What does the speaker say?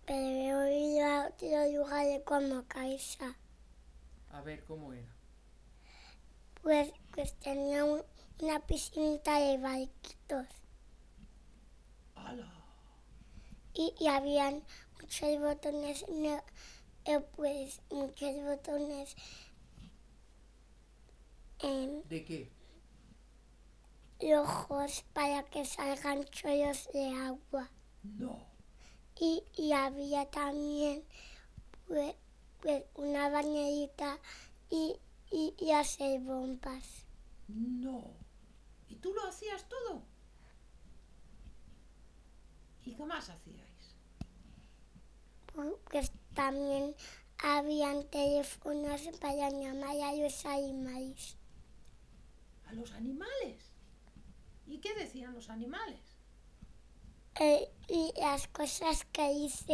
pero he oído a otro lugar de como casa. A ver, ¿cómo era? Pues tenía una piscinita de barquitos. ¡Hala! Y habían muchos botones, pues muchos botones ¿De qué? rojos para que salgan chorros de agua. No. Y había también pues una bañerita y hacer bombas. No. ¿Y tú lo hacías todo? ¿Y qué más hacíais? Pues también habían teléfonos para llamar a los animales. ¿A los animales? ¿Y qué decían los animales? Y las cosas que hice